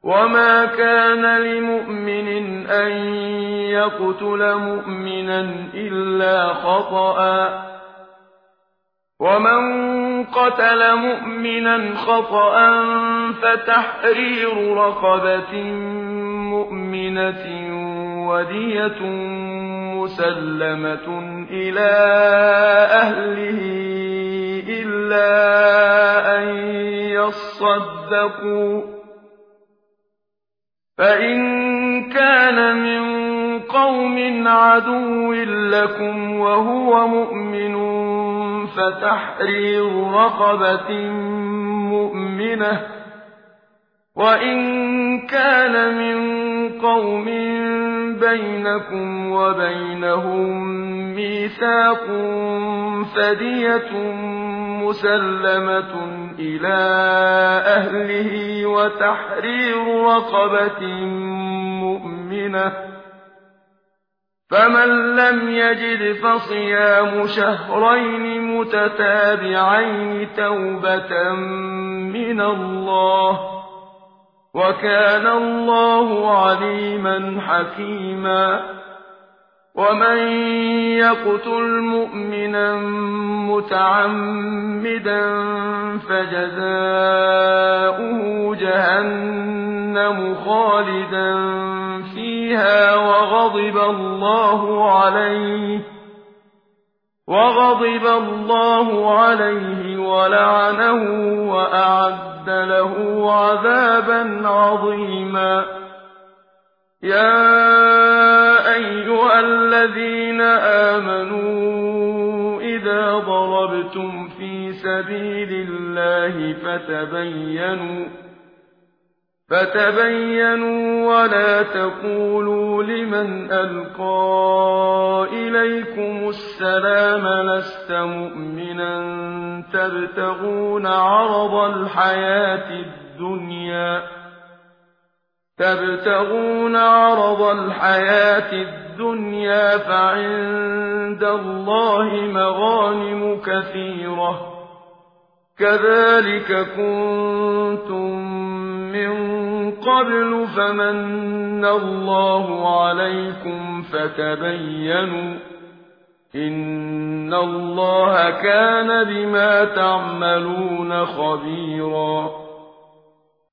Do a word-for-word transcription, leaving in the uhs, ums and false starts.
وما كان لمؤمن أن يقتل مؤمنا إلا خطأ ومن قتل مؤمنا خطأ فتحرير رقبة مؤمنة ودية مسلمة إلى أهله إلا أن يصدقوا فإن كان من قوم عدو لكم وهو مؤمن فتحرير رقبة مؤمنة وإن كان من قوم بينكم وبينهم ميثاق فدية مسلمة إلى أهله وتحرير رقبة مؤمنة فمن لم يجد فصيام شهرين متتابعين توبة من الله وكان الله عليما حكيما ومن يقتل مؤمنا متعمدا فجزاؤه جهنم خالدا فيها وغضب الله عليه وغضب الله عليه ولعنه وأعد له عذابا عظيما يا أيها الذين آمنوا إذا ضربتم في سبيل الله فتبينوا فتبينوا ولا تقولوا لمن ألقى إليكم السلام لست مؤمنا تبتغون عرض الحياة الدنيا تبتغون عرض الحياة الدنيا فعند الله مغانم كثيرة كذلك كنتم من قبل فمن الله عليكم فتبينوا إن الله كان بما تعملون خبيرا